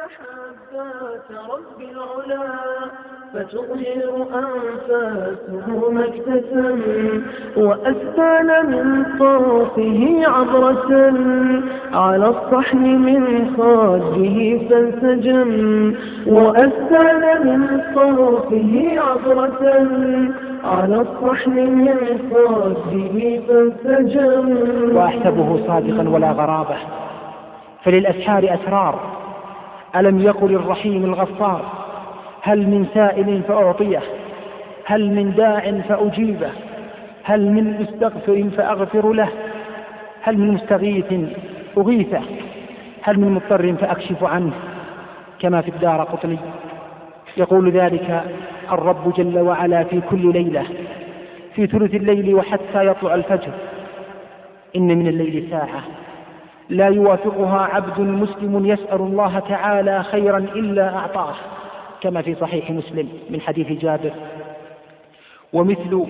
محبات رب العلا فتظهر أنفاسه مكتسم وأسفل من طرفه عبرة على الصحن من خده فانسجم وأسفل من طرفه عبرة على الصحن من خده فانسجم. وأحسبه صادقا ولا غرابة، فللأسحار أسرار. ألم يقل الرحيم الغفار هل من سائل فأعطيه، هل من داع فأجيبه، هل من مستغفر فأغفر له، هل من مستغيث أغيثه، هل من مضطر فأكشف عنه، كما في الدارقطني. يقول ذلك الرب جل وعلا في كل ليلة في ثلث الليل وحتى يطلع الفجر: إن من الليل ساعة لا يوافقها عبد مسلم يسأل الله تعالى خيرا إلا أعطاه، كما في صحيح مسلم من حديث جابر. ومثل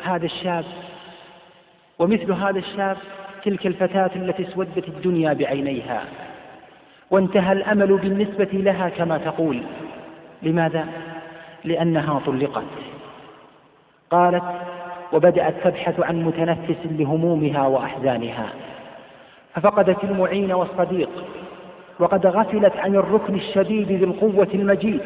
هذا الشاب تلك الفتاة التي اسودت الدنيا بعينيها وانتهى الأمل بالنسبة لها كما تقول. لماذا؟ لأنها طلقت. قالت: وبدأت تبحث عن متنفس لهمومها وأحزانها، ففقدت المعين والصديق، وقد غفلت عن الركن الشديد ذي القوة المجيد،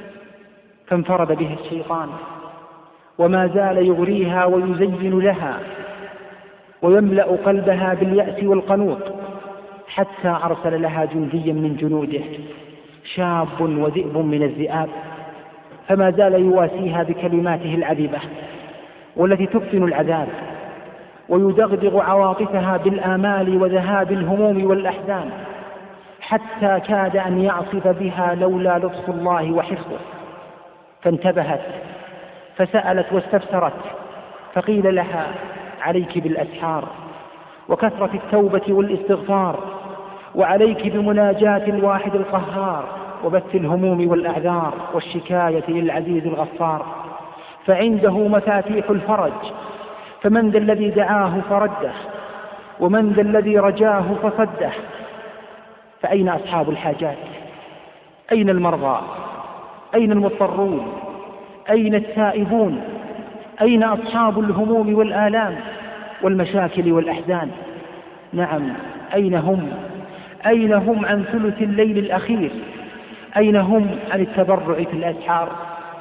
فانفرد بها الشيطان وما زال يغريها ويزين لها ويملأ قلبها باليأس والقنوط، حتى أرسل لها جنديا من جنوده، شاب وذئب من الذئاب، فما زال يواسيها بكلماته العذبة والتي تبطن العذاب ويدغدغ عواطفها بالآمال وذهاب الهموم والأحزان، حتى كاد أن يعصف بها لولا لطف الله وحفظه. فانتبهت فسألت واستفسرت، فقيل لها: عليك بالأسحار وكثرة التوبة والاستغفار، وعليك بمناجاة الواحد القهار، وبث الهموم والأعذار والشكاية للعزيز الغفار، فعنده مفاتيح الفرج. فمن ذا الذي دعاه فرده، ومن ذا الذي رجاه فصده. فأين أصحاب الحاجات؟ أين المرضى؟ أين المضطرون؟ أين التائبون؟ أين أصحاب الهموم والآلام والمشاكل والأحزان؟ نعم، أين هم؟ أين هم عن ثلث الليل الأخير؟ أين هم عن التبرع في الأسحار؟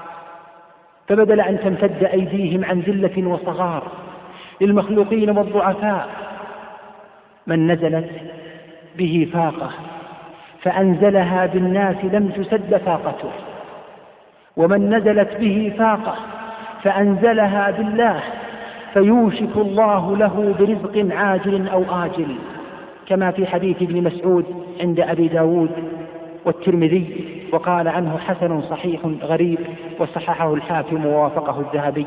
فبدل أن تمتد أيديهم عن ذلة وصغار للمخلوقين والضعفاء، من نزلت به فاقة فأنزلها بالناس لم تسد فاقته، ومن نزلت به فاقة فأنزلها بالله فيوشك الله له برزق عاجل أو آجل، كما في حديث ابن مسعود عند أبي داود والترمذي، وقال عنه حسن صحيح غريب، وصححه الحاكم ووافقه الذهبي: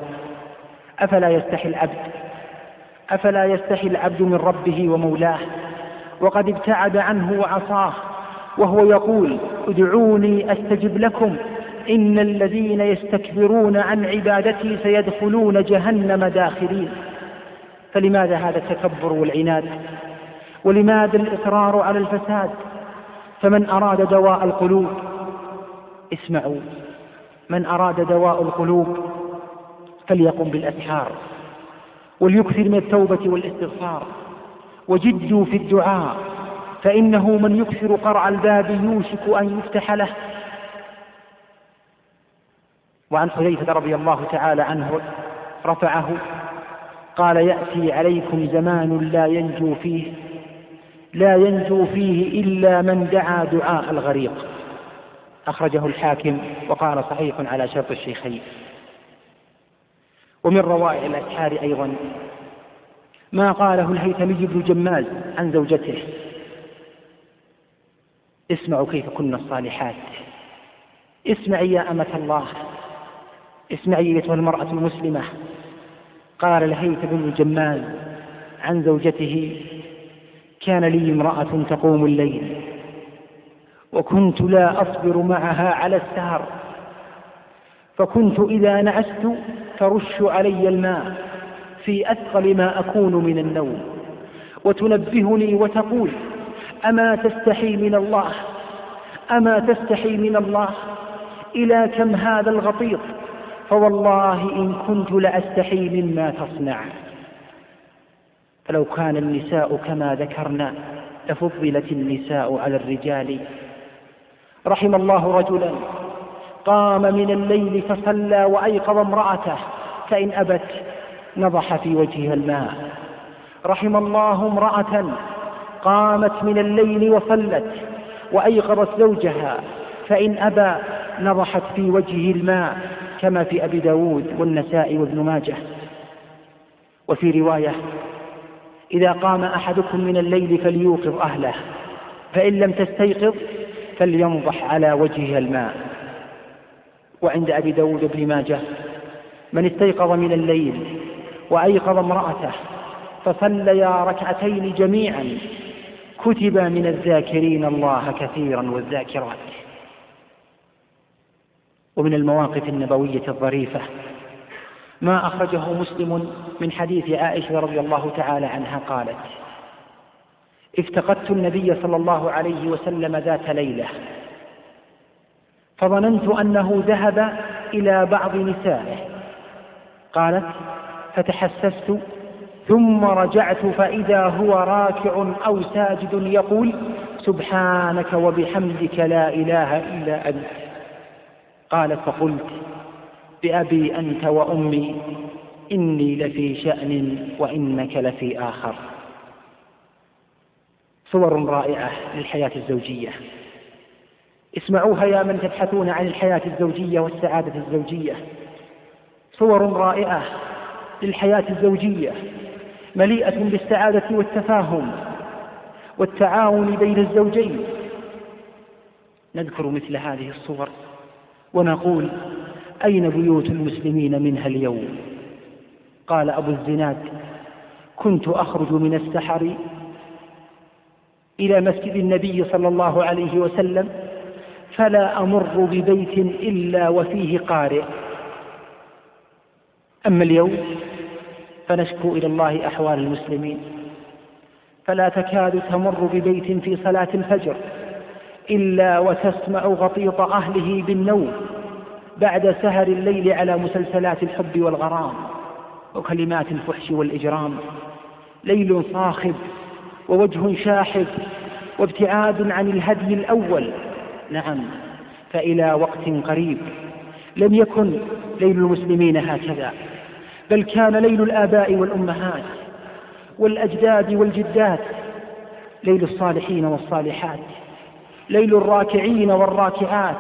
أفلا يستحي العبد من ربه ومولاه وقد ابتعد عنه وعصاه، وهو يقول: ادعوني أستجب لكم إن الذين يستكبرون عن عبادتي سيدخلون جهنم داخرين. فلماذا هذا التكبر والعناد؟ ولماذا الإصرار على الفساد؟ فمن أراد دواء القلوب، اسمعوا، من أراد دواء القلوب فليقم بالأسحار وليكثر من التوبة والاستغفار، وجدوا في الدعاء، فإنه من يكثر قرع الباب يوشك أن يفتح له. وعن حذيفة رضي الله تعالى عنه رفعه قال: يأتي عليكم زمان لا ينجو فيه إلا من دعا دعاء الغريق. أخرجه الحاكم وقال صحيح على شرط الشيخين. ومن روائع الأسحار أيضا ما قاله الهيثمي بن جماز عن زوجته: اسمعوا كيف كنا الصالحات، اسمعي يا أمة الله، اسمعي أيتها المرأة المسلمة. قال الهيثم بن جماز عن زوجته: كان لي امرأة تقوم الليل وكنت لا أصبر معها على السهر، فكنت إذا نعست ترش علي الماء في أثقل ما أكون من النوم، وتنبهني وتقول: أما تستحي من الله؟ أما تستحي من الله؟ إلى كم هذا الغطيط؟ فوالله إن كنت لأستحي مما تصنع. فلو كان النساء كما ذكرنا لفضلت النساء على الرجال. رحم الله رجلا قام من الليل فصلى وأيقظ امرأته فإن أبت نضح في وجهها الماء. رحم الله امرأة قامت من الليل وصلت وأيقظت زوجها فإن أبى نضحت في وجهه الماء، كما في أبي داود والنسائي وابن ماجه. وفي رواية: إذا قام أحدكم من الليل فليوقظ أهله، فإن لم تستيقظ فلينضح على وجهها الماء. وعند أبي داود وابن ماجه: من استيقظ من الليل وأيقظ امرأته فصليا ركعتين جميعا كتب من الذاكرين الله كثيرا والذاكرات. ومن المواقف النبوية الظريفة ما أخرجه مسلم من حديث عائشة رضي الله تعالى عنها قالت: افتقدت النبي صلى الله عليه وسلم ذات ليلة فظننت أنه ذهب إلى بعض نسائه. قالت: فتحسست ثم رجعت فإذا هو راكع أو ساجد يقول: سبحانك وبحمدك لا إله إلا أنت. قالت: فقلت: بأبي أنت وأمي إني لفي شأن وإنك لفي آخر. صور رائعة للحياة الزوجية، اسمعوها يا من تبحثون عن الحياة الزوجية والسعادة الزوجية. صور رائعة للحياة الزوجية مليئة بالسعادة والتفاهم والتعاون بين الزوجين. نذكر مثل هذه الصور ونقول: أين بيوت المسلمين منها اليوم؟ قال أبو الزناد: كنت أخرج من السحر إلى مسجد النبي صلى الله عليه وسلم فلا أمر ببيت إلا وفيه قارئ. أما اليوم فنشكو إلى الله أحوال المسلمين، فلا تكاد تمر ببيت في صلاة الفجر إلا وتسمع غطيط أهله بالنوم بعد سهر الليل على مسلسلات الحب والغرام وكلمات الفحش والإجرام. ليل صاخب ووجه شاحب وابتعاد عن الهدي الأول. نعم، فإلى وقت قريب لم يكن ليل المسلمين هكذا، بل كان ليل الآباء والأمهات والأجداد والجدات، ليل الصالحين والصالحات، ليل الراكعين والراكعات،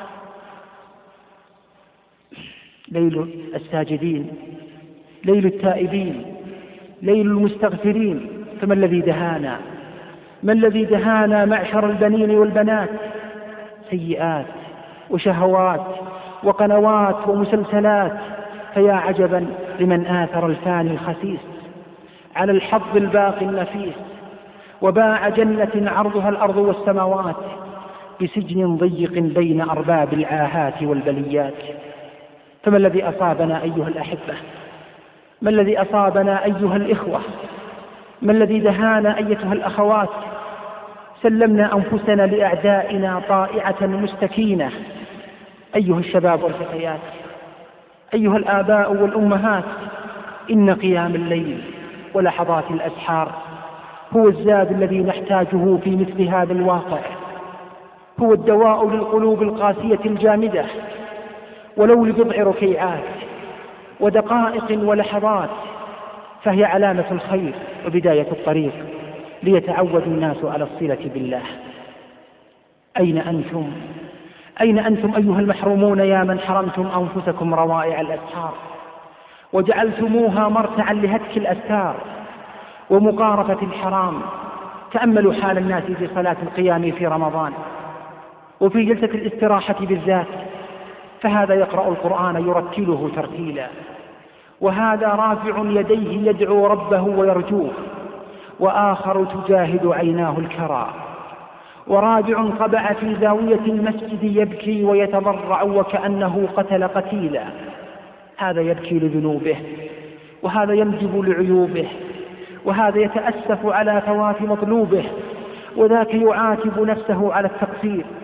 ليل الساجدين، ليل التائبين، ليل المستغفرين. فما الذي دهانا؟ ما الذي دهانا معشر البنين والبنات؟ سيئات وشهوات وقنوات ومسلسلات. فيا عجبا لمن آثر الفاني الخسيس على الحظ الباقي النفيس، وباع جنة عرضها الأرض والسماوات بسجن ضيق بين أرباب العاهات والبليات. فما الذي أصابنا أيها الأحبة؟ ما الذي أصابنا أيها الإخوة؟ ما الذي دهانا أيتها الأخوات؟ سلمنا أنفسنا لأعدائنا طائعة مستكينة. أيها الشباب والفتيات، أيها الآباء والأمهات، إن قيام الليل ولحظات الأسحار هو الزاد الذي نحتاجه في مثل هذا الواقع، هو الدواء للقلوب القاسية الجامدة، ولو لبضع ركيعات ودقائق ولحظات، فهي علامة الخير وبداية الطريق ليتعود الناس على الصلة بالله. أين أنتم؟ أين أنتم أيها المحرومون يا من حرمتم أنفسكم روائع الأسحار وجعلتموها مرتعا لهتك الأستار ومقارفة الحرام؟ تأملوا حال الناس في صلاة القيام في رمضان وفي جلسة الاستراحة بالذات، فهذا يقرأ القرآن يرتله ترتيلا، وهذا رافع يديه يدعو ربه ويرجوه، وآخر تجاهد عيناه الكرى، ورابع قبع في زاوية المسجد يبكي ويتضرع وكأنه قتل قتيلا. هذا يبكي لذنوبه، وهذا ينجب لعيوبه، وهذا يتأسف على فوات مطلوبه، وذاك يعاتب نفسه على التقصير،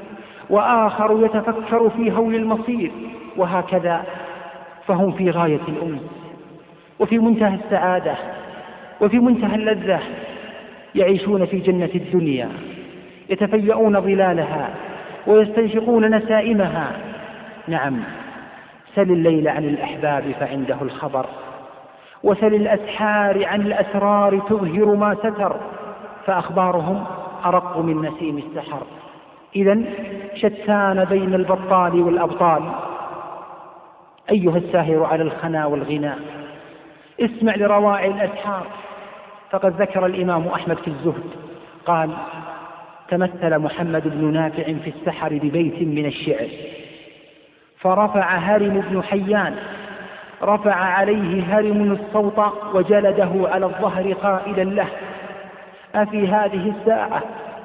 وآخر يتفكر في هول المصير، وهكذا. فهم في غاية الأنس وفي منتهى السعادة وفي منتهى اللذة، يعيشون في جنة الدنيا، يتفيئون ظلالها ويستنشقون نسائمها. نعم، سل الليل عن الأحباب فعنده الخبر، وسل الأسحار عن الأسرار تظهر ما ستر، فأخبارهم أرق من نسيم السحر. إذن شتان بين البطال والأبطال. أيها الساهر على الخنا والغناء، اسمع لروائع الأسحار. فقد ذكر الإمام أحمد في الزهد قال: تمثل محمد بن نافع في السحر ببيت من الشعر، فرفع هرم بن حيان، رفع عليه هرم الصوت وجلده على الظهر قائلا له: أفي هذه الساعة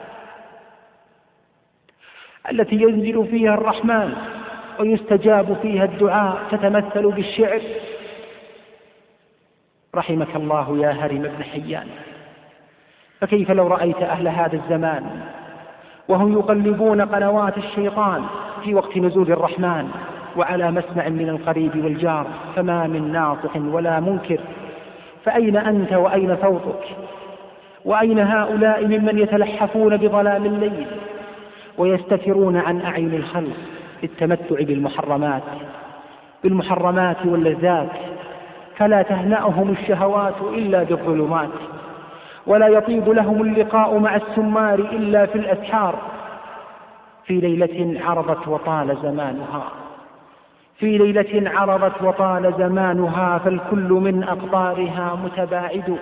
التي ينزل فيها الرحمن ويستجاب فيها الدعاء تتمثل بالشعر؟ رحمك الله يا هرم بن حيان. فكيف لو رأيت أهل هذا الزمان وهم يقلبون قنوات الشيطان في وقت نزول الرحمن وعلى مسمع من القريب والجار، فما من ناصح ولا منكر. فأين أنت وأين صوتك؟ وأين هؤلاء ممن يتلحفون بظلام الليل ويستترون عن أعين الخلق للتمتع بالمحرمات واللذات؟ فلا تهنأهم الشهوات إلا بالظلمات، ولا يطيب لهم اللقاء مع السمار إلا في الأسحار. في ليلة عرضت وطال زمانها، في ليلة عرضت وطال زمانها، فالكل من أقطارها متباعد.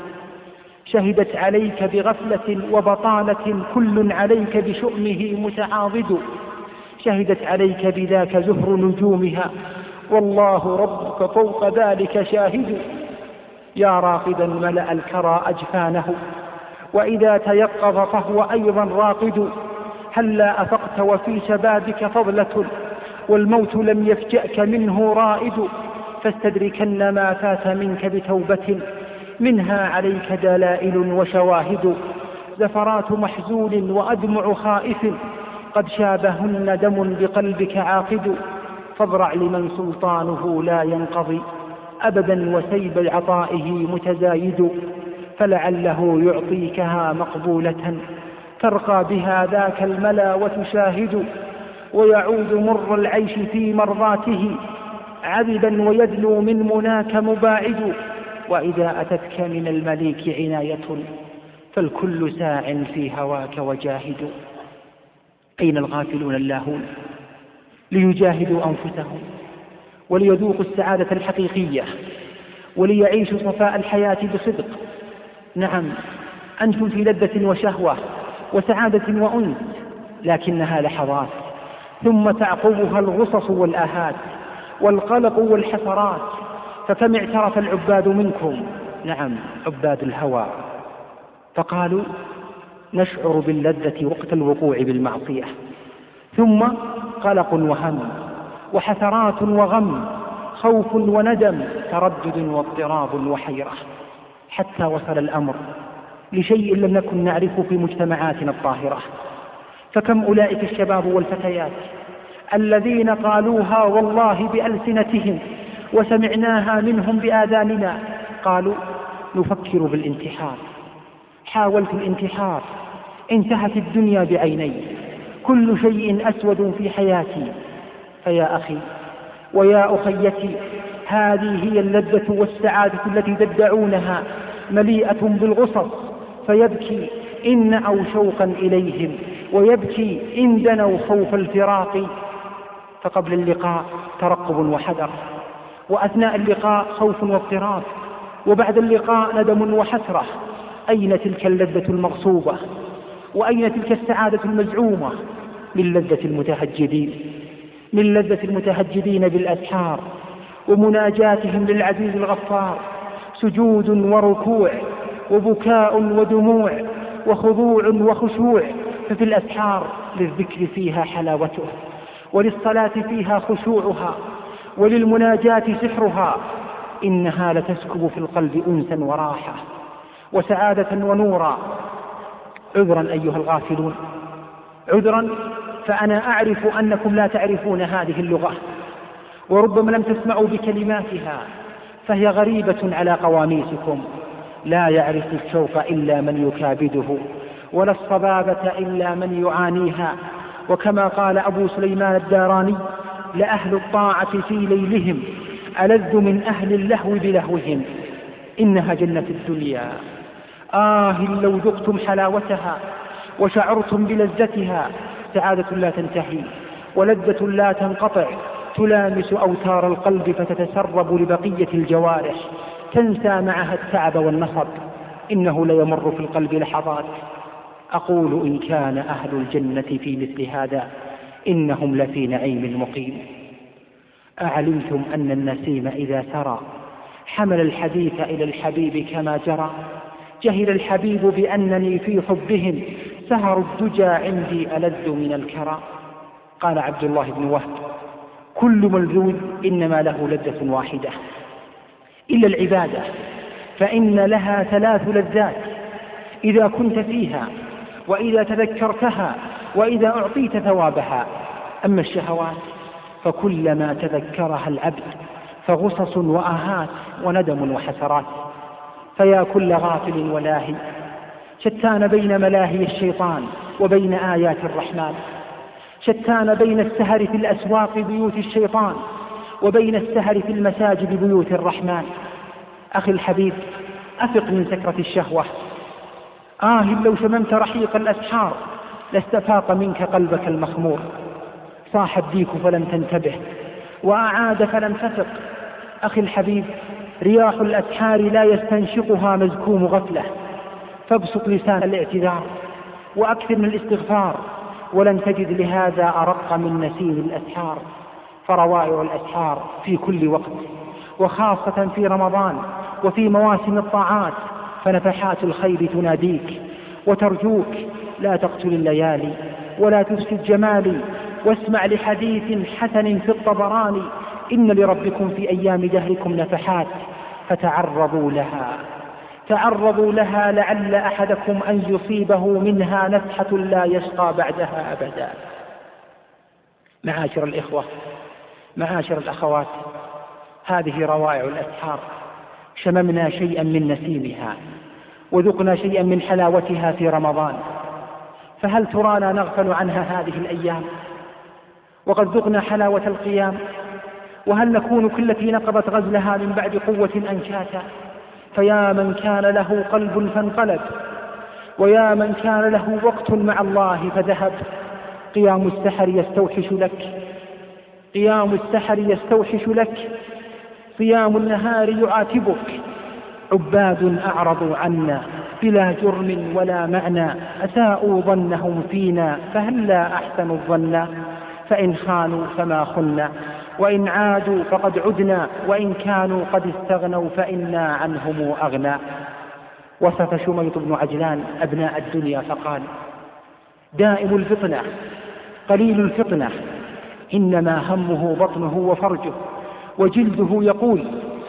شهدت عليك بغفلة وبطالة، كل عليك بشؤمه متعاضد. شهدت عليك بذاك زهر نجومها، والله ربك فوق ذلك شاهد. يا راقدا ملأ الكرى أجفانه، وإذا تيقظ فهو أيضا راقد. هلا أفقت وفي شبابك فضلة، والموت لم يفجأك منه رائد. فاستدركن ما فات منك بتوبة، منها عليك دلائل وشواهد. زفرات محزون وأدمع خائف، قد شابهن دم بقلبك عاقد. فاضرع لمن سلطانه لا ينقضي أبدا، وسيب عطائه متزايد. فلعله يعطيكها مقبولة، ترقى بها ذاك الملا وتشاهد. ويعود مر العيش في مرضاته، عذبا ويدنو من مناك مباعد. وإذا أتتك من المليك عناية، فالكل ساع في هواك وجاهد. أين الغافلون اللاهون ليجاهدوا أنفسهم وليذوقوا السعادة الحقيقية وليعيشوا صفاء الحياة بصدق؟ نعم، أنتم في لذة وشهوة وسعادة وأنس، لكنها لحظات، ثم تعقبها الغصص والآهات والقلق والحسرات. فكم اعترف العباد منكم، نعم عباد الهوى، فقالوا: نشعر باللذة وقت الوقوع بالمعصية، ثم قلق وهم وحسرات وغم، خوف وندم، تردد واضطراب وحيرة، حتى وصل الأمر لشيء لم نكن نعرفه في مجتمعاتنا الطاهرة. فكم أولئك الشباب والفتيات الذين قالوها والله بألسنتهم وسمعناها منهم بآذاننا، قالوا: نفكر بالانتحار، حاولت الانتحار، انتهت الدنيا بعيني، كل شيء أسود في حياتي. فيا أخي ويا أخيتي، هذه هي اللذة والسعادة التي تدعونها، مليئة بالغصص، فيبكي إن نأوا شوقا إليهم، ويبكي إن دنوا خوف الفراق. فقبل اللقاء ترقب وحذر، وأثناء اللقاء خوف واضطراب، وبعد اللقاء ندم وحسرة. أين تلك اللذة المغصوبة؟ وأين تلك السعادة المزعومة؟ من لذة المتهجدين بالأسحار ومناجاتهم للعزيز الغفار، سجود وركوع وبكاء ودموع وخضوع وخشوع. ففي الأسحار للذكر فيها حلاوته، وللصلاة فيها خشوعها، وللمناجاة سحرها. إنها لتسكب في القلب أنسا وراحة وسعادة ونورا. عذرا أيها الغافلون، عذرا فأنا أعرف أنكم لا تعرفون هذه اللغة، وربما لم تسمعوا بكلماتها، فهي غريبة على قواميسكم. لا يعرف الشوق إلا من يكابده، ولا الصبابة إلا من يعانيها. وكما قال أبو سليمان الداراني: لأهل الطاعة في ليلهم ألذ من أهل اللهو بلهوهم، إنها جنة الدنيا. لو ذقتم حلاوتها وشعرتم بلذتها، سعادة لا تنتهي ولذة لا تنقطع، تلامس أوتار القلب فتتسرب لبقية الجوارح، تنسى معها التعب والنصب. إنه ليمر في القلب لحظات أقول إن كان أهل الجنة في مثل هذا إنهم لفي نعيم مقيم. أعلمتم أن النسيم إذا سرى حمل الحديث إلى الحبيب كما جرى؟ جهل الحبيب بأنني في حبهم سهر الدجى عندي ألذ من الكرى. قال عبد الله بن وهب: كل ملذوذ إنما له لذة واحدة إلا العبادة، فإن لها 3 لذات إذا كنت فيها، وإذا تذكرتها، وإذا أعطيت ثوابها. أما الشهوات فكلما تذكرها العبد فغصص وآهات وندم وحسرات. فيا كل غافل ولاهي، شتان بين ملاهي الشيطان وبين آيات الرحمن، شتان بين السهر في الأسواق بيوت الشيطان وبين السهر في المساجد بيوت الرحمن. أخي الحبيب، أفق من سكرة الشهوة. لو شممت رحيق الأسحار لاستفاق منك قلبك المخمور. صاح الديك فلم تنتبه، وأعاد فلم تفق. أخي الحبيب، رياح الأسحار لا يستنشقها مزكوم غفلة، فابسط لسان الاعتذار وأكثر من الاستغفار، ولن تجد لهذا أرق من نسيم الأسحار. فروائع الأسحار في كل وقت، وخاصة في رمضان وفي مواسم الطاعات، فنفحات الخير تناديك وترجوك: لا تقتل الليالي ولا تفسد جمالي. واسمع لحديث حسن في الطبراني: إن لربكم في أيام دهركم نفحات فتعرضوا لها، تعرضوا لها لعل أحدكم أن يصيبه منها نفحة لا يشقى بعدها أبدا. معاشر الإخوة، معاشر الأخوات، هذه روائع الأسحار، شممنا شيئا من نسيمها وذقنا شيئا من حلاوتها في رمضان، فهل ترانا نغفل عنها هذه الأيام وقد ذقنا حلاوة القيام؟ وهل نكون كالتي نقضت غزلها من بعد قوة أنشاتا؟ فيا من كان له قلب فانقلب، ويا من كان له وقت مع الله فذهب. قيام السحر يستوحش لك، قيام السحر يستوحش لك، صيام النهار يعاتبك. عباد أعرضوا عنا بلا جرم ولا معنى، أساءوا ظنهم فينا فهلا أحسنوا الظن. فإن خانوا فما خنا، وإن عادوا فقد عدنا، وإن كانوا قد استغنوا فإنا عنهم أغنى. وصف شميط بن عجلان أبناء الدنيا فقال: دائم الفطنة قليل الفطنة، إنما همه بطنه وفرجه، وجلده يقول: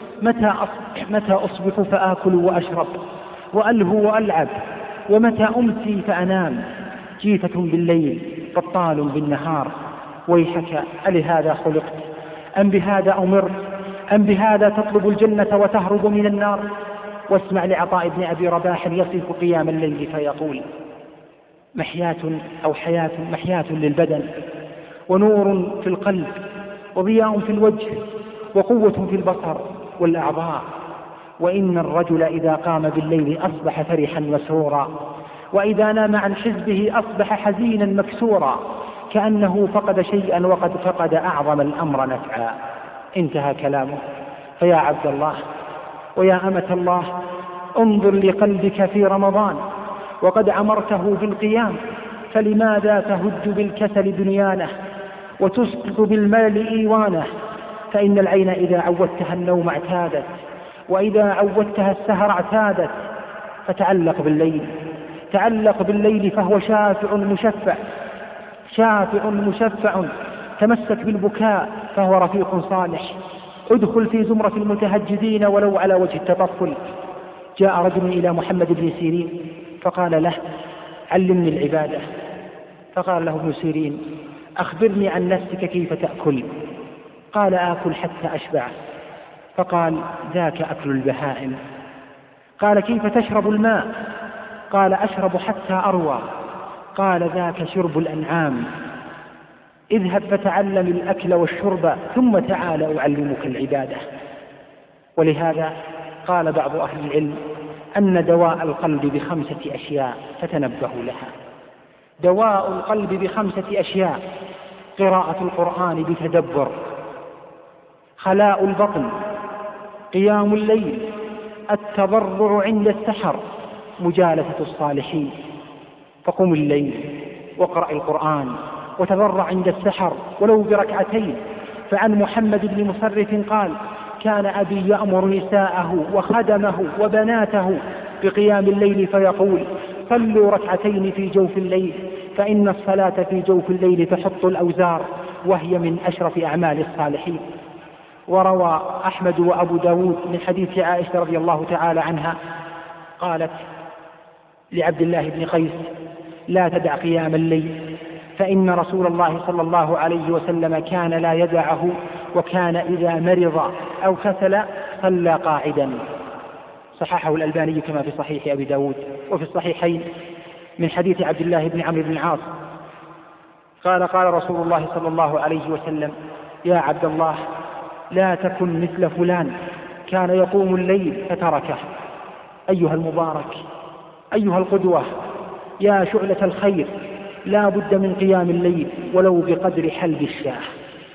متى أصبح فآكل وأشرب وألهو وألعب، ومتى أمسي فأنام. جيفة بالليل بطال بالنهار، ويحك ألهذا خلقت أم بهذا أمرت أم بهذا تطلب الجنة وتهرب من النار؟ واسمع لعطاء بن أبي رباح يصف قيام الليل فيقول: محياة أو حياة، محياة للبدن، ونور في القلب، وضياء في الوجه، وقوة في البصر والأعضاء. وإن الرجل إذا قام بالليل أصبح فرحا مسرورا، وإذا نام عن حزبه أصبح حزينا مكسورا، كأنه فقد شيئا وقد فقد أعظم الأمر نفعا. انتهى كلامه. فيا عبد الله ويا أمة الله، انظر لقلبك في رمضان وقد عمرته بالقيام، فلماذا تهج بالكسل دنيانه وتسقط بالمال إيوانه؟ فإن العين إذا عودتها النوم اعتادت، وإذا عودتها السهر اعتادت. فتعلق بالليل، تعلق بالليل فهو شافع مشفع، شافع مشفع. تمسك بالبكاء فهو رفيق صالح. ادخل في زمرة المتهجدين ولو على وجه التطفل. جاء رجل إلى محمد بن سيرين فقال له: علمني العبادة. فقال له ابن سيرين: أخبرني عن نفسك كيف تأكل؟ قال آكل حتى أشبع. فقال ذاك أكل البهائم. قال كيف تشرب الماء؟ قال أشرب حتى أروى. قال ذاك شرب الأنعام. اذهب فتعلم الأكل والشرب ثم تعال أعلمك العبادة. ولهذا قال بعض أهل العلم أن دواء القلب ب5 أشياء فتنبهوا لها. دواء القلب ب5 أشياء: قراءة القرآن بتدبر، خلاء البطن، قيام الليل، التضرع عند السحر، مجالسة الصالحين. فقم الليل واقرأ القرآن وتضرع عند السحر ولو ب2. فعن محمد بن مصرف قال: كان أبي يأمر نساءه وخدمه وبناته بقيام الليل فيقول: صلوا 2 في جوف الليل، فإن الصلاة في جوف الليل تحط الأوزار، وهي من أشرف أعمال الصالحين. وروى أحمد وأبو داود من حديث عائشة رضي الله تعالى عنها قالت لعبد الله بن قيس: لا تدع قيام الليل، فإن رسول الله صلى الله عليه وسلم كان لا يدعه، وكان إذا مرض أو كسل صلى قاعدا. صححه الألباني كما في صحيح أبي داود. وفي الصحيحين من حديث عبد الله بن عمرو بن العاص قال: قال رسول الله صلى الله عليه وسلم: يا عبد الله، لا تكن مثل فلان كان يقوم الليل فتركه. أيها المبارك، أيها القدوة، يا شعلة الخير، لا بد من قيام الليل ولو بقدر حلب الشاه،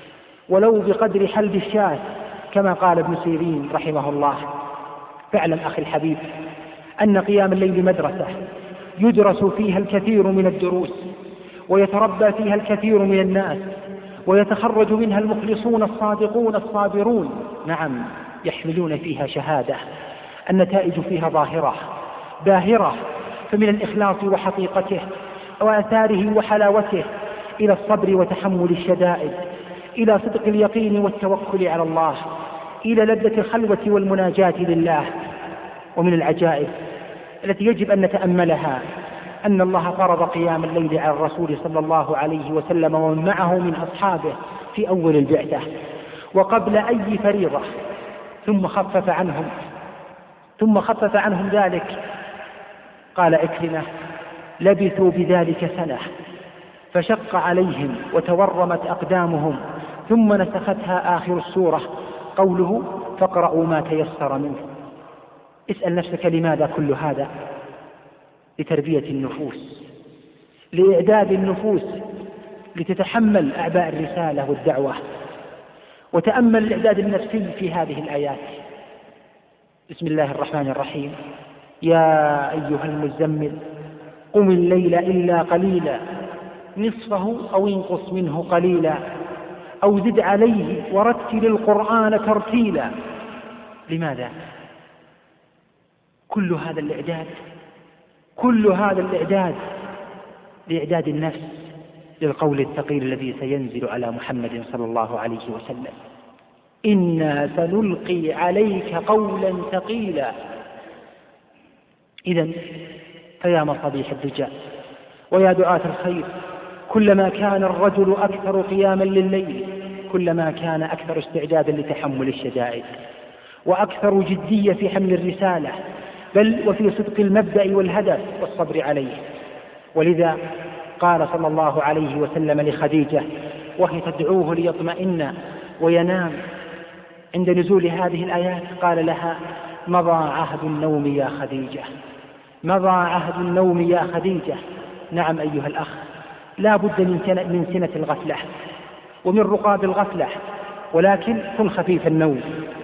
ولو بقدر حلب الشاه، كما قال ابن سيرين رحمه الله. فاعلم أخي الحبيب أن قيام الليل مدرسة يدرس فيها الكثير من الدروس، ويتربى فيها الكثير من الناس، ويتخرج منها المخلصون الصادقون الصابرون. نعم، يحملون فيها شهادة. النتائج فيها ظاهرة باهرة، فمن الإخلاص وحقيقته وآثاره وحلاوته إلى الصبر وتحمل الشدائد، إلى صدق اليقين والتوكل على الله، إلى لذة الخلوة والمناجاة لله. ومن العجائب التي يجب أن نتأملها أن الله فرض قيام الليل على الرسول صلى الله عليه وسلم ومن معه من أصحابه في أول البعثة وقبل أي فريضة، ثم خفف عنهم ذلك. قال عكرمة: لبثوا بذلك سنة فشق عليهم وتورمت أقدامهم، ثم نسختها آخر السورة قوله: فاقرأوا ما تيسر منه. اسأل نفسك لماذا كل هذا؟ لتربية النفوس، لإعداد النفوس لتتحمل أعباء الرسالة والدعوة. وتأمل الإعداد النفسي في هذه الآيات. بسم الله الرحمن الرحيم: يا أيها المزمل قم الليل إلا قليلا نصفه أو انقص منه قليلا أو زد عليه ورتل القرآن ترتيلا. لماذا؟ كل هذا الإعداد لإعداد النفس للقول الثقيل الذي سينزل على محمد صلى الله عليه وسلم: إنا سنلقي عليك قولا ثقيلا. إذن فيا مصابيح الدجى ويا دعاة الخير، كلما كان الرجل أكثر قياما لليل كلما كان أكثر استعدادا لتحمل الشدائد، وأكثر جدية في حمل الرسالة، بل وفي صدق المبدأ والهدف والصبر عليه. ولذا قال صلى الله عليه وسلم لخديجة وهي تدعوه ليطمئن وينام عند نزول هذه الآيات، قال لها: مضى عهد النوم يا خديجة، مضى عهد النوم يا خديجة. نعم أيها الأخ، لا بد من سنة الغفلة ومن رقاد الغفلة، ولكن كن خفيف النوم.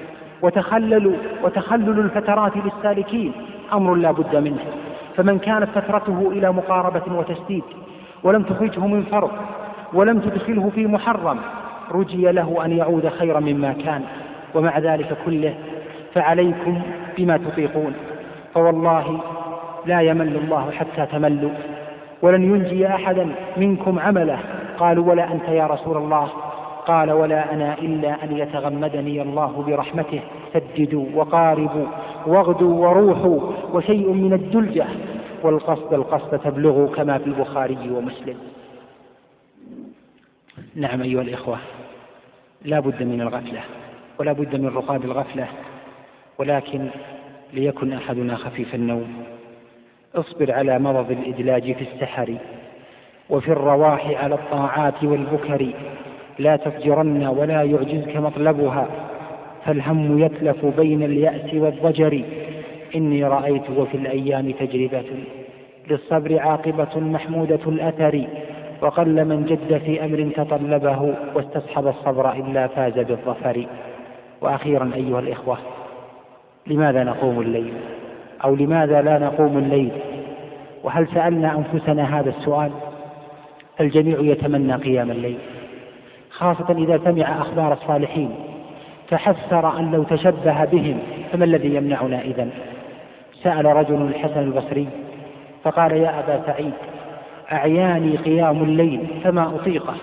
وتخلل الفترات للسالكين أمر لا بد منه، فمن كانت فترته إلى مقاربة وتسديد ولم تخرجه من فرض ولم تدخله في محرم رجي له أن يعود خيرا مما كان. ومع ذلك كله فعليكم بما تطيقون، فوالله لا يمل الله حتى تملوا، ولن ينجي أحدا منكم عمله. قالوا: ولا أنت يا رسول الله؟ قال: ولا أنا إلا أن يتغمدني الله برحمته. سددوا وقاربوا واغدوا وروحوا، وشيء من الدلجة والقصد القصد تبلغوا، كما في البخاري ومسلم. نعم أيها الإخوة، لا بد من الغفلة ولا بد من رقاد الغفلة، ولكن ليكن أحدنا خفيف النوم. اصبر على مرض الإدلاج في السحر، وفي الرواح على الطاعات والبكر، لا تفجرن ولا يعجزك مطلبها، فالهم يتلف بين اليأس والضجر. إني رأيت وفي الأيام تجربة، للصبر عاقبة محمودة الأثر، وقل من جد في أمر تطلبه، واستصحب الصبر إلا فاز بالظفر. وأخيرا أيها الإخوة، لماذا نقوم الليل؟ أو لماذا لا نقوم الليل؟ وهل سألنا أنفسنا هذا السؤال؟ الجميع يتمنى قيام الليل، خاصة إذا سمع أخبار الصالحين، فحسر أن لو تشبه بهم فما الذي يمنعنا إذن؟ سأل رجل الحسن البصري فقال: يا أبا سعيد، أعياني قيام الليل فما أطيقه.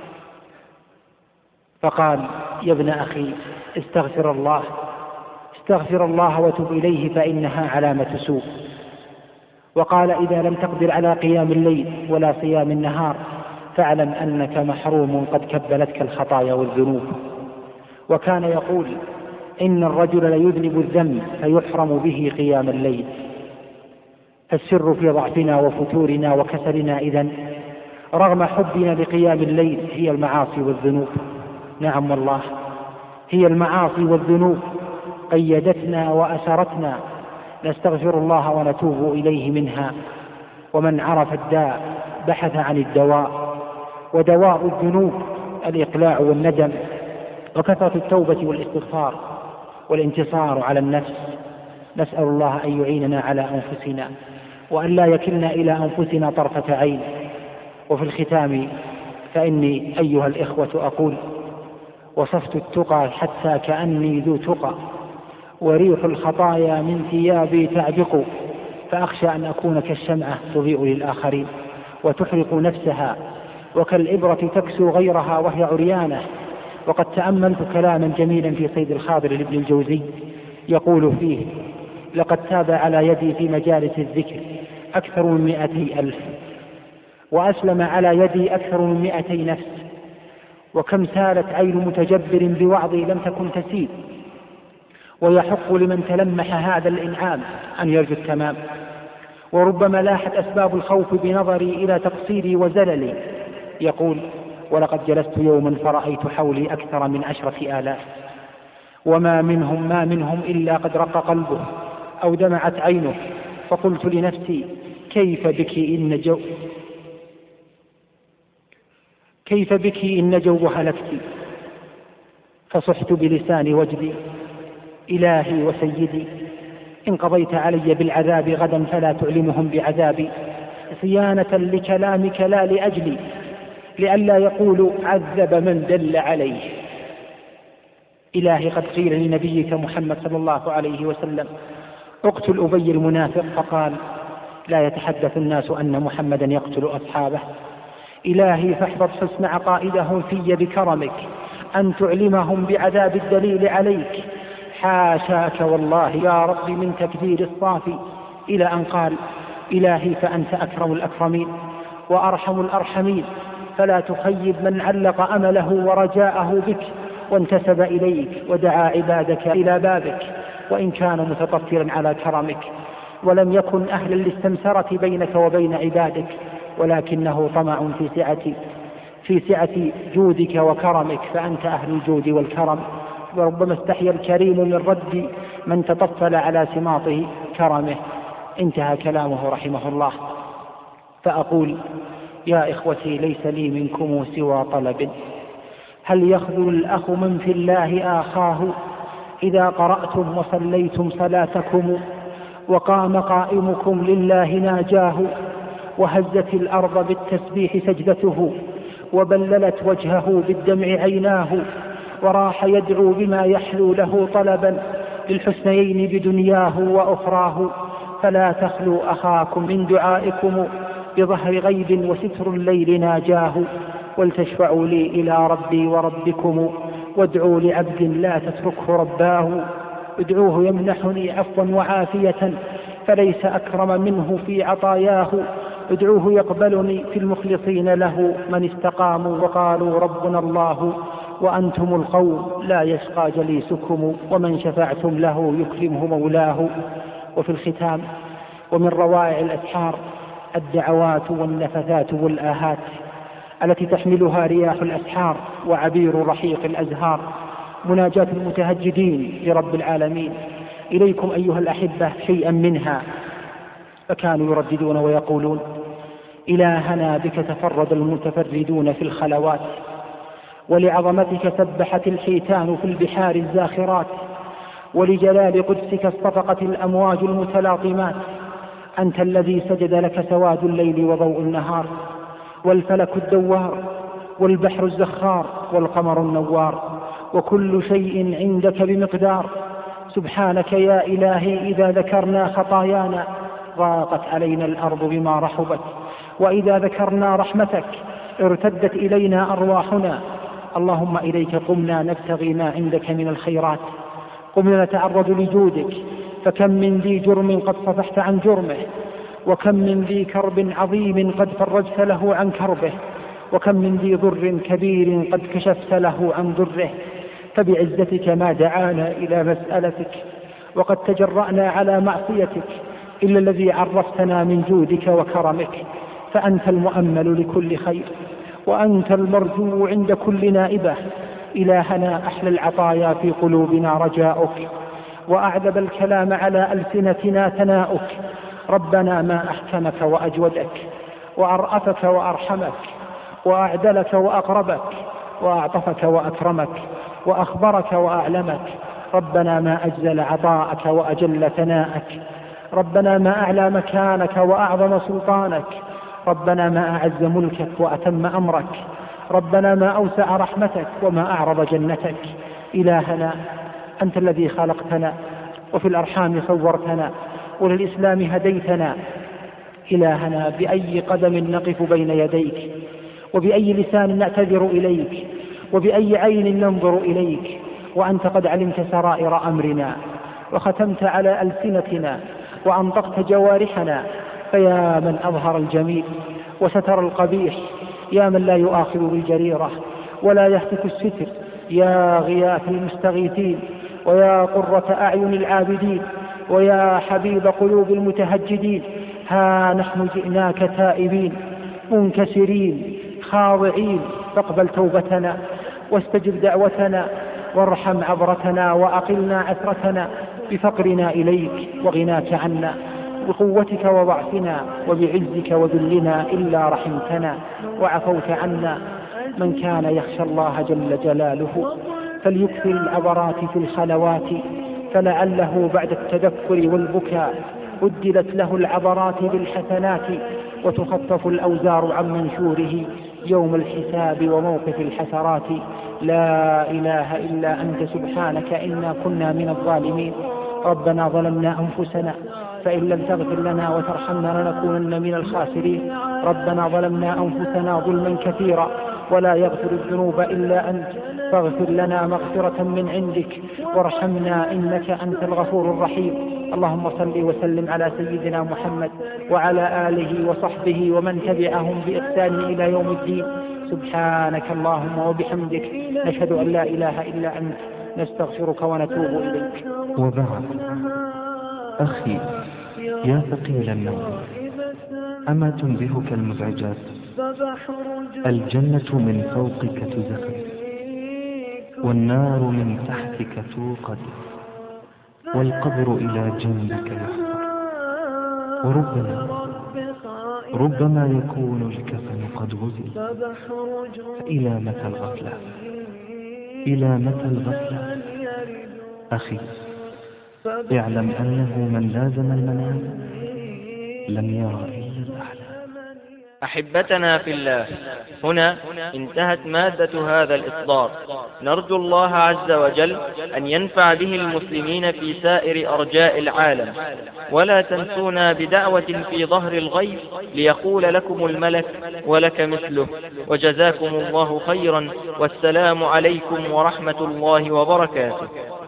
فقال: يا ابن أخي، استغفر الله وتب إليه، فإنها علامة سوء. وقال: إذا لم تقدر على قيام الليل ولا صيام النهار، فاعلم أنك محروم، قد كبلتك الخطايا والذنوب. وكان يقول: إن الرجل ليذنب الذنب فيحرم به قيام الليل. فالسر في ضعفنا وفتورنا وكسلنا إذن رغم حبنا لقيام الليل هي المعاصي والذنوب. نعم والله، هي المعاصي والذنوب قيدتنا وأسرتنا، نستغفر الله ونتوب إليه منها. ومن عرف الداء بحث عن الدواء، ودواء الذنوب الإقلاع والندم، وكثرة التوبة والاستغفار والانتصار على النفس. نسأل الله أن يعيننا على أنفسنا، وأن لا يكلنا إلى أنفسنا طرفة عين. وفي الختام فإني أيها الإخوة أقول: وصفت التقى حتى كأني ذو تقى، وريح الخطايا من ثيابي تعبق، فأخشى أن أكون كالشمعة تضيء للآخرين وتحرق نفسها، وكالإبرة تكسو غيرها وهي عريانة. وقد تأملت كلاما جميلا في صيد الخاطر لابن الجوزي يقول فيه: لقد تاب على يدي في مجالس الذكر أكثر من 200,000، وأسلم على يدي أكثر من 200 نفس، وكم سالت عين متجبر بوعظي لم تكن تسيل. ويحق لمن تلمح هذا الإنعام أن يرجو التمام. وربما لاحت أسباب الخوف بنظري إلى تقصيري وزللي. يقول: ولقد جلست يوما فرأيت حولي أكثر من 10,000، وما منهم إلا قد رق قلبه أو دمعت عينه، فقلت لنفسي: كيف بك إن نجوا وهلكت. فصحت بلسان وجدي: إلهي وسيدي، إن قضيت علي بالعذاب غدا فلا تعلمهم بعذابي، صيانة لكلامك لا لأجلي، لئلا يقولوا عذب من دل عليه. إلهي، قد قيل لنبيك محمد صلى الله عليه وسلم: اقتل أبي المنافق، فقال: لا يتحدث الناس أن محمدا يقتل أصحابه. إلهي، فاحفظ حسن عقائدهم في بكرمك، أن تعلمهم بعذاب الدليل عليك. حاشاك والله يا رب من تكبير الصافي، إلى أن قال: إلهي، فأنت أكرم الأكرمين وأرحم الأرحمين، فلا تخيب من علق أمله ورجاءه بك وانتسب إليك ودعا عبادك إلى بابك، وإن كان متطفلا على كرمك، ولم يكن أهلا للسمسرة بينك وبين عبادك، ولكنه طمع في سعة جودك وكرمك، فأنت أهل الجود والكرم. وربما استحيا الكريم من رد من تطفل على سماطه كرمه. انتهى كلامه رحمه الله. فأقول: يا إخوتي، ليس لي منكم سوى طلب، هل يخذل الأخ من في الله آخاه، إذا قرأتم وصليتم صلاتكم، وقام قائمكم لله ناجاه، وهزت الأرض بالتسبيح سجدته، وبللت وجهه بالدمع عيناه، وراح يدعو بما يحلو له طلبا للحسنيين بدنياه وأخراه. فلا تخلوا أخاكم من دعائكم بظهر غيب وستر الليل ناجاه، ولتشفعوا لي إلى ربي وربكم، وادعوا لعبد لا تتركه رباه، ادعوه يمنحني عفوا وعافية، فليس أكرم منه في عطاياه، ادعوه يقبلني في المخلصين له من استقاموا وقالوا ربنا الله وأنتم القوم لا يشقى جليسكم ومن شفعتم له يكرمه مولاه. وفي الختام: ومن روائع الأسحار الدعوات والنفثات والآهات التي تحملها رياح الأسحار وعبير رحيق الأزهار، مناجاة المتهجدين لرب العالمين. إليكم أيها الأحبة شيئا منها، فكانوا يرددون ويقولون: إلهنا بك تفرد المتفردون في الخلوات، ولعظمتك سبحت الحيتان في البحار الزاخرات، ولجلال قدسك اصطفقت الأمواج المتلاطمات. أنت الذي سجد لك سواد الليل وضوء النهار، والفلك الدوار، والبحر الزخار، والقمر النوار، وكل شيء عندك بمقدار. سبحانك يا إلهي إذا ذكرنا خطايانا ضاقت علينا الأرض بما رحبت، وإذا ذكرنا رحمتك ارتدت إلينا أرواحنا. اللهم إليك قمنا نبتغي ما عندك من الخيرات، قمنا نتعرض لجودك، فكم من ذي جرم قد صفحت عن جرمه، وكم من ذي كرب عظيم قد فرجت له عن كربه، وكم من ذي ضر كبير قد كشفت له عن ضره. فبعزتك ما دعانا إلى مسألتك، وقد تجرأنا على معصيتك إلا الذي عرفتنا من جودك وكرمك. فأنت المؤمل لكل خير، وأنت المرجو عند كل نائبة. إلهنا أحلى العطايا في قلوبنا رجاؤك، وأعذب الكلام على ألسنتنا ثناؤك. ربنا ما أحكمك وأجودك، وأرأفك وأرحمك، وأعدلك وأقربك، وأعطفك وأكرمك، وأخبرك وأعلمك. ربنا ما أجزل عطاءك وأجل ثناءك. ربنا ما أعلى مكانك وأعظم سلطانك. ربنا ما أعز ملكك وأتم أمرك. ربنا ما أوسع رحمتك وما أعرض جنتك. إلهنا أنت الذي خلقتنا وفي الأرحام صورتنا وللإسلام هديتنا. إلهنا بأي قدم نقف بين يديك، وبأي لسان نعتذر إليك، وبأي عين ننظر إليك، وأنت قد علمت سرائر أمرنا، وختمت على ألسنتنا، وأنطقت جوارحنا. فيا من أظهر الجميل وستر القبيح، يا من لا يؤاخذ بالجريرة ولا يهتك الستر، يا غياث المستغيثين، ويا قرة أعين العابدين، ويا حبيب قلوب المتهجدين. ها نحن جئناك تائبين منكسرين خاضعين، فاقبل توبتنا واستجب دعوتنا، وارحم عبرتنا وأقلنا عثرتنا، بفقرنا إليك وغناك عنا، بقوتك وضعفنا وبعزك وذلنا إلا رحمتنا وعفوت عنا. من كان يخشى الله جل جلاله فليكثر العبرات في الخلوات، فلعله بعد التذكر والبكاء بدلت له العبرات بالحسنات، وتخفف الأوزار عن منشوره يوم الحساب وموقف الحسرات. لا إله إلا أنت سبحانك إنا كنا من الظالمين. ربنا ظلمنا أنفسنا فإن لم تغفر لنا وترحمنا لنكونن من الخاسرين. ربنا ظلمنا أنفسنا ظلما كثيرا ولا يغفر الذنوب إلا أنت، فاغفر لنا مغفرة من عندك وارحمنا إنك أنت الغفور الرحيم. اللهم صل وسلم على سيدنا محمد وعلى آله وصحبه ومن تبعهم بإحسان إلى يوم الدين. سبحانك اللهم وبحمدك، نشهد أن لا إله إلا أنت، نستغفرك ونتوب إليك. وبعد، أخي يا ثقيل النوم، أما تنبهك المزعجات؟ الجنة من فوقك تزخرف، والنار من تحتك توقد، والقبر إلى جنبك يحفر، وربما يكون الكفن قد غزل. فإلى متى الغفلة؟ إلى متى الغفلة؟ أخي اعلم أنه من لازم المنام لم يرى إلا الأحلام. أحبتنا في الله، هنا انتهت مادة هذا الإصدار. نرجو الله عز وجل أن ينفع به المسلمين في سائر أرجاء العالم، ولا تنسونا بدعوة في ظهر الغيب ليقول لكم الملك ولك مثله. وجزاكم الله خيرا، والسلام عليكم ورحمة الله وبركاته.